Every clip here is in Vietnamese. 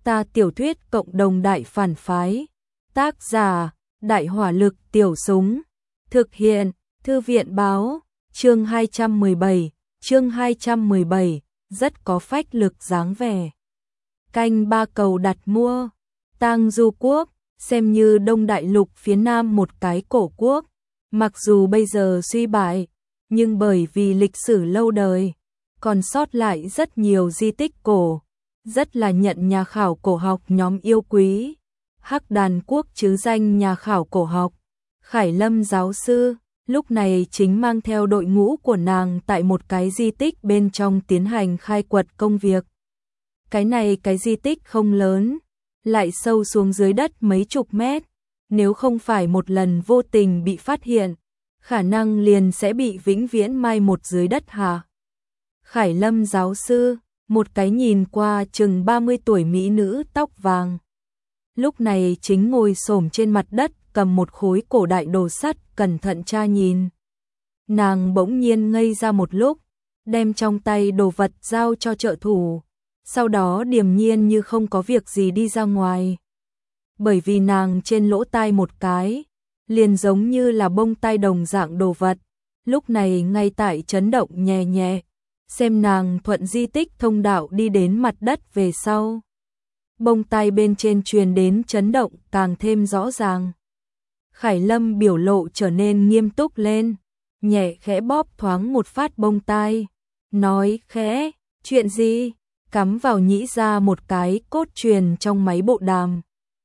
Ta tiểu thuyết cộng đồng đại phản phái. Tác giả: Đại hỏa lực tiểu súng. Thực hiện: Thư viện báo. Chương 217, rất có phách lực dáng vẻ. Canh ba cầu đặt mua. Tang Du quốc, xem như Đông Đại Lục phía Nam một cái cổ quốc. Mặc dù bây giờ suy bại, nhưng bởi vì lịch sử lâu đời, còn sót lại rất nhiều di tích cổ, rất là nhận nhà khảo cổ học nhóm yêu quý. Hắc Đàn quốc chứ danh nhà khảo cổ học, Khải Lâm giáo sư, lúc này chính mang theo đội ngũ của nàng tại một cái di tích bên trong tiến hành khai quật công việc. Cái di tích không lớn, lại sâu xuống dưới đất mấy chục mét, nếu không phải một lần vô tình bị phát hiện, khả năng liền sẽ bị vĩnh viễn mai một dưới đất hả? Khải Lâm giáo sư, một cái nhìn qua chừng 30 tuổi mỹ nữ tóc vàng. Lúc này chính ngồi xổm trên mặt đất, cầm một khối cổ đại đồ sắt, cẩn thận tra nhìn. Nàng bỗng nhiên ngây ra một lúc, đem trong tay đồ vật giao cho trợ thủ, sau đó điềm nhiên như không có việc gì đi ra ngoài. Bởi vì nàng trên lỗ tai một cái, liền giống như là bông tai đồng dạng đồ vật, lúc này ngay tại chấn động nhẹ nhẹ, xem nàng thuận di tích thông đạo đi đến mặt đất về sau. Bông tai bên trên truyền đến chấn động càng thêm rõ ràng. Khải Lâm biểu lộ trở nên nghiêm túc lên, nhẹ khẽ bóp thoáng một phát bông tai, nói khẽ, chuyện gì? Cắm vào nhĩ ra một cái cốt truyền trong máy bộ đàm.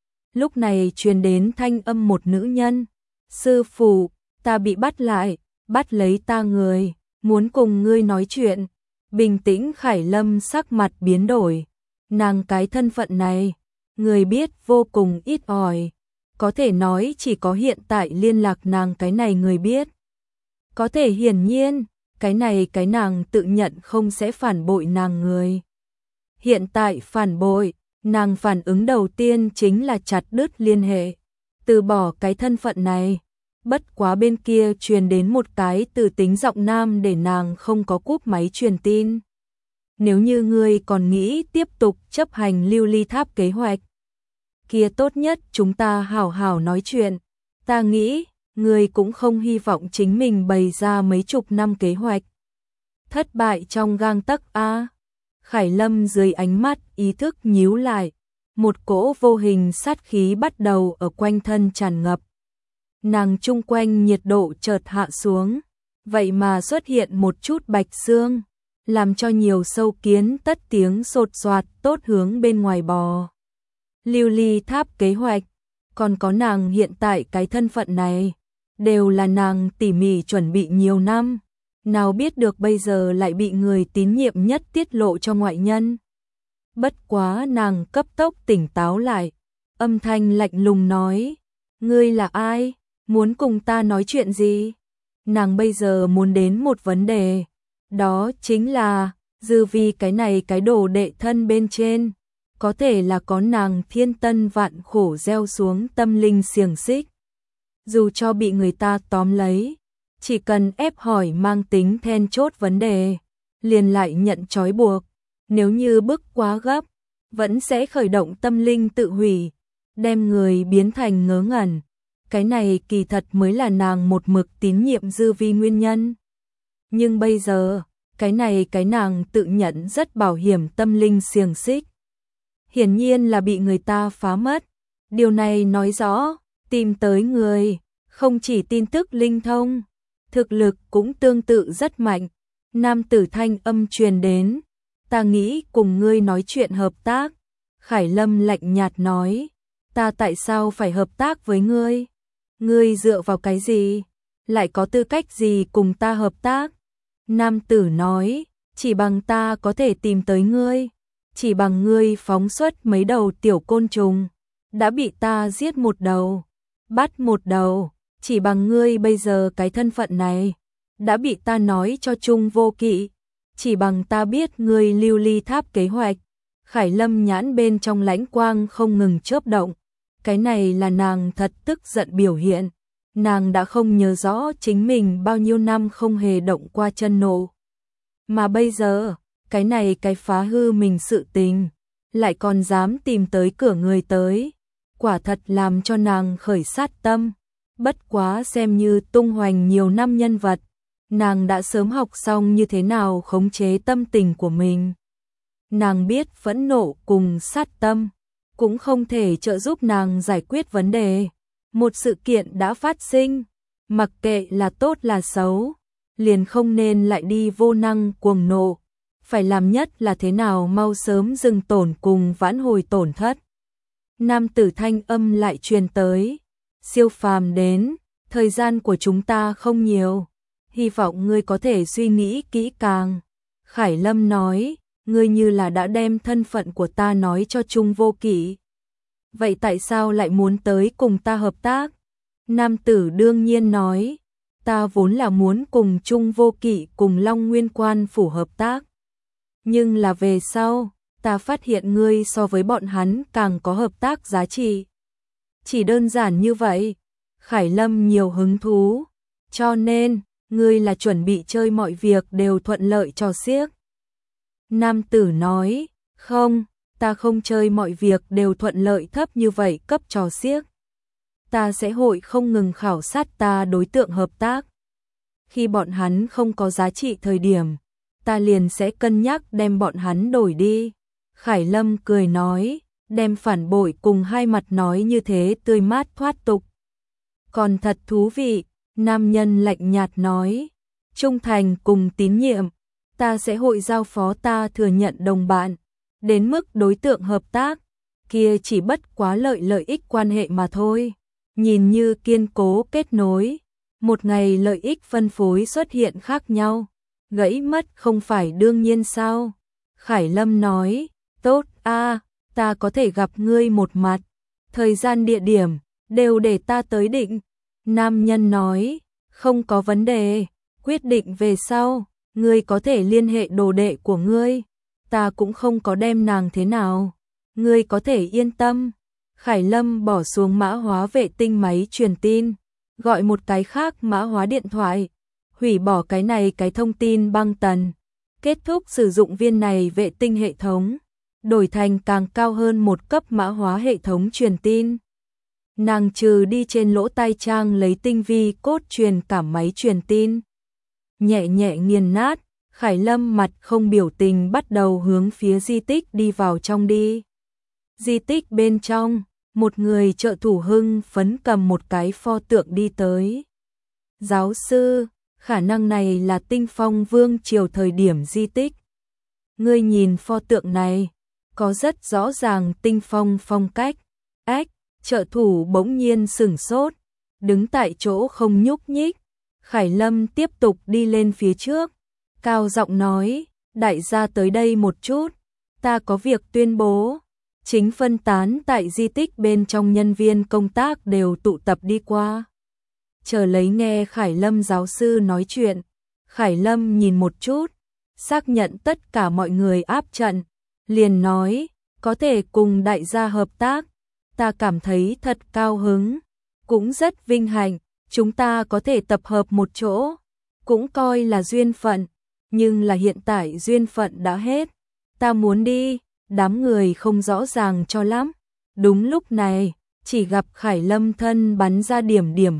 Lúc này truyền đến thanh âm một nữ nhân, sư phụ, ta bị bắt lại, bắt lấy ta người, muốn cùng ngươi nói chuyện. Bình tĩnh Khải Lâm sắc mặt biến đổi, nàng cái thân phận này, người biết vô cùng ít ỏi, có thể nói chỉ có hiện tại liên lạc nàng cái này người biết. Có thể hiển nhiên, cái nàng tự nhận không sẽ phản bội nàng người. Hiện tại phản bội, nàng phản ứng đầu tiên chính là chặt đứt liên hệ, từ bỏ cái thân phận này. Bất quá bên kia truyền đến một cái từ tính giọng nam để nàng không có cúp máy truyền tin. Nếu như ngươi còn nghĩ tiếp tục chấp hành lưu ly tháp kế hoạch, kia tốt nhất chúng ta hảo hảo nói chuyện. Ta nghĩ, ngươi cũng không hy vọng chính mình bày ra mấy chục năm kế hoạch thất bại trong gang tấc a. Khải Lâm dưới ánh mắt ý thức nhíu lại, một cỗ vô hình sát khí bắt đầu ở quanh thân tràn ngập. Nàng chung quanh nhiệt độ chợt hạ xuống, vậy mà xuất hiện một chút bạch xương, làm cho nhiều sâu kiến tất tiếng sột soạt tốt hướng bên ngoài bò. Lưu ly tháp kế hoạch, còn có nàng hiện tại cái thân phận này, đều là nàng tỉ mỉ chuẩn bị nhiều năm, nào biết được bây giờ lại bị người tín nhiệm nhất tiết lộ cho ngoại nhân. Bất quá nàng cấp tốc tỉnh táo lại, âm thanh lạnh lùng nói, ngươi là ai, muốn cùng ta nói chuyện gì? Nàng bây giờ muốn đến một vấn đề, đó chính là, dư vi cái đồ đệ thân bên trên, có thể là có nàng thiên tân vạn khổ gieo xuống tâm linh xiềng xích. Dù cho bị người ta tóm lấy, chỉ cần ép hỏi mang tính then chốt vấn đề, liền lại nhận trói buộc. Nếu như bức quá gấp, vẫn sẽ khởi động tâm linh tự hủy, đem người biến thành ngớ ngẩn. Cái này kỳ thật mới là nàng một mực tín nhiệm dư vi nguyên nhân. Nhưng bây giờ, cái nàng tự nhận rất bảo hiểm tâm linh xiềng xích, hiển nhiên là bị người ta phá mất. Điều này nói rõ, tìm tới người, không chỉ tin tức linh thông, thực lực cũng tương tự rất mạnh. Nam tử thanh âm truyền đến, ta nghĩ cùng ngươi nói chuyện hợp tác. Khải Lâm lạnh nhạt nói, ta tại sao phải hợp tác với ngươi? Ngươi dựa vào cái gì? Lại có tư cách gì cùng ta hợp tác? Nam tử nói, chỉ bằng ta có thể tìm tới ngươi, chỉ bằng ngươi phóng xuất mấy đầu tiểu côn trùng, đã bị ta giết một đầu, bắt một đầu, chỉ bằng ngươi bây giờ cái thân phận này, đã bị ta nói cho chung vô kỵ, chỉ bằng ta biết ngươi lưu ly tháp kế hoạch. Khải Lâm nhãn bên trong lãnh quang không ngừng chớp động, cái này là nàng thật tức giận biểu hiện. Nàng đã không nhớ rõ chính mình bao nhiêu năm không hề động qua chân nộ. Mà bây giờ, cái phá hư mình sự tình, lại còn dám tìm tới cửa người tới, quả thật làm cho nàng khởi sát tâm. Bất quá xem như tung hoành nhiều năm nhân vật, nàng đã sớm học xong như thế nào khống chế tâm tình của mình. Nàng biết phẫn nộ cùng sát tâm cũng không thể trợ giúp nàng giải quyết vấn đề. Một sự kiện đã phát sinh, mặc kệ là tốt là xấu, liền không nên lại đi vô năng cuồng nộ, phải làm nhất là thế nào mau sớm dừng tổn cùng vãn hồi tổn thất. Nam tử thanh âm lại truyền tới, Siêu Phàm đến, thời gian của chúng ta không nhiều, hy vọng ngươi có thể suy nghĩ kỹ càng. Khải Lâm nói, ngươi như là đã đem thân phận của ta nói cho Trung Vô Kỵ. Vậy tại sao lại muốn tới cùng ta hợp tác? Nam tử đương nhiên nói, ta vốn là muốn cùng Trung Vô Kỵ cùng Long Nguyên Quan phủ hợp tác. Nhưng là về sau, ta phát hiện ngươi so với bọn hắn càng có hợp tác giá trị. Chỉ đơn giản như vậy. Khải Lâm nhiều hứng thú, cho nên, ngươi là chuẩn bị chơi mọi việc đều thuận lợi cho xiếc. Nam tử nói, không, ta không chơi mọi việc đều thuận lợi thấp như vậy cấp cho xiếc. Ta sẽ hội không ngừng khảo sát ta đối tượng hợp tác. Khi bọn hắn không có giá trị thời điểm, ta liền sẽ cân nhắc đem bọn hắn đổi đi. Khải Lâm cười nói, đem phản bội cùng hai mặt nói như thế tươi mát thoát tục. Còn thật thú vị, nam nhân lạnh nhạt nói, trung thành cùng tín nhiệm, ta sẽ hội giao phó ta thừa nhận đồng bạn, đến mức đối tượng hợp tác, kia chỉ bất quá lợi ích quan hệ mà thôi, nhìn như kiên cố kết nối, một ngày lợi ích phân phối xuất hiện khác nhau, gãy mất không phải đương nhiên sao? Khải Lâm nói, tốt a, ta có thể gặp ngươi một mặt, thời gian địa điểm đều để ta tới định. Nam nhân nói, không có vấn đề, quyết định về sau, ngươi có thể liên hệ đồ đệ của ngươi, ta cũng không có đem nàng thế nào, ngươi có thể yên tâm. Khải Lâm bỏ xuống mã hóa vệ tinh máy truyền tin, gọi một cái khác mã hóa điện thoại, hủy bỏ cái này cái thông tin băng tần, kết thúc sử dụng viên này vệ tinh hệ thống, đổi thành càng cao hơn một cấp mã hóa hệ thống truyền tin. Nàng trừ đi trên lỗ tai trang lấy tinh vi cốt truyền cảm máy truyền tin. Nhẹ nhẹ nghiền nát, Khải Lâm mặt không biểu tình bắt đầu hướng phía di tích đi vào trong đi. Di tích bên trong, một người trợ thủ hưng phấn cầm một cái pho tượng đi tới. Giáo sư, khả năng này là Tinh Phong Vương triều thời điểm di tích. Ngươi nhìn pho tượng này, có rất rõ ràng tinh phong phong cách. Ách, trợ thủ bỗng nhiên sửng sốt, đứng tại chỗ không nhúc nhích. Khải Lâm tiếp tục đi lên phía trước, cao giọng nói, đại gia tới đây một chút, ta có việc tuyên bố. Chính phân tán tại di tích bên trong nhân viên công tác đều tụ tập đi qua. Chờ lấy nghe Khải Lâm giáo sư nói chuyện, Khải Lâm nhìn một chút, xác nhận tất cả mọi người áp trận, liền nói, có thể cùng đại gia hợp tác, ta cảm thấy thật cao hứng, cũng rất vinh hạnh, chúng ta có thể tập hợp một chỗ, cũng coi là duyên phận, nhưng là hiện tại duyên phận đã hết, ta muốn đi, đám người không rõ ràng cho lắm. Đúng lúc này, chỉ gặp Khải Lâm thân bắn ra điểm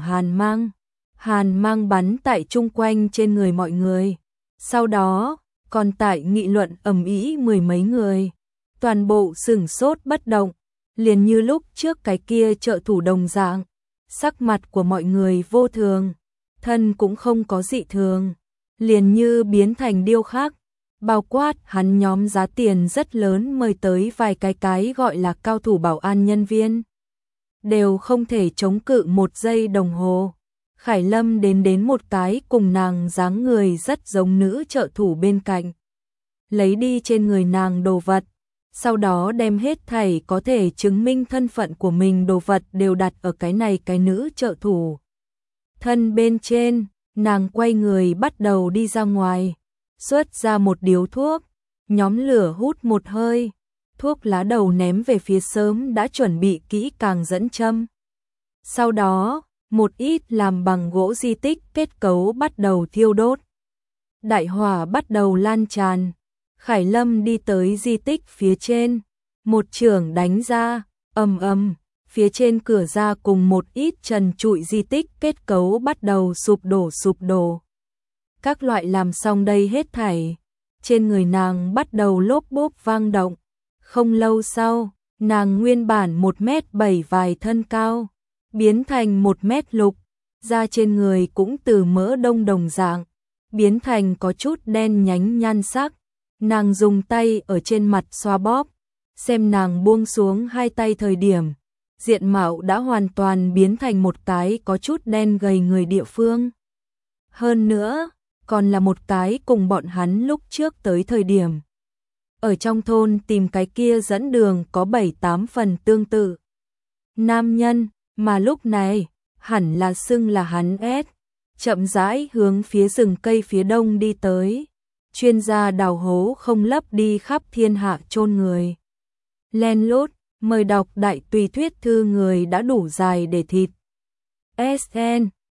hàn mang bắn tại chung quanh trên người mọi người. Sau đó, còn tại nghị luận ầm ĩ mười mấy người, toàn bộ sửng sốt bất động, liền như lúc trước cái kia trợ thủ đồng dạng, sắc mặt của mọi người vô thường, thân cũng không có dị thường, liền như biến thành điêu khắc, bao quát hắn nhóm giá tiền rất lớn mời tới vài cái gọi là cao thủ bảo an nhân viên, đều không thể chống cự một giây đồng hồ. Khải Lâm đến một cái cùng nàng dáng người rất giống nữ trợ thủ bên cạnh, lấy đi trên người nàng đồ vật, sau đó đem hết thảy có thể chứng minh thân phận của mình đồ vật đều đặt ở cái này cái nữ trợ thủ thân bên trên. Nàng quay người bắt đầu đi ra ngoài, xuất ra một điếu thuốc, nhóm lửa hút một hơi, thuốc lá đầu ném về phía sớm đã chuẩn bị kỹ càng dẫn châm. Sau đó, một ít làm bằng gỗ di tích kết cấu bắt đầu thiêu đốt. Đại hỏa bắt đầu lan tràn, Khải Lâm đi tới di tích phía trên, một chưởng đánh ra, ầm ầm, phía trên cửa ra cùng một ít trần trụi di tích kết cấu bắt đầu sụp đổ. Các loại làm xong đây hết thảy, trên người nàng bắt đầu lốp bốp vang động. Không lâu sau, nàng nguyên bản 1m7 vài thân cao, biến thành 1m6, da trên người cũng từ mỡ đông đồng dạng, biến thành có chút đen nhánh nhan sắc. Nàng dùng tay ở trên mặt xoa bóp, xem nàng buông xuống hai tay thời điểm, diện mạo đã hoàn toàn biến thành một cái có chút đen gầy người địa phương. Hơn nữa, còn là một cái cùng bọn hắn lúc trước tới thời điểm ở trong thôn tìm cái kia dẫn đường có 7-8 phần tương tự. Nam nhân, mà lúc này, hẳn là xưng là hắn chậm rãi hướng phía rừng cây phía đông đi tới. Chuyên gia đào hố không lấp đi khắp thiên hạ chôn người. Len lút, mời đọc đại tùy thuyết thư người đã đủ dài để thịt. SN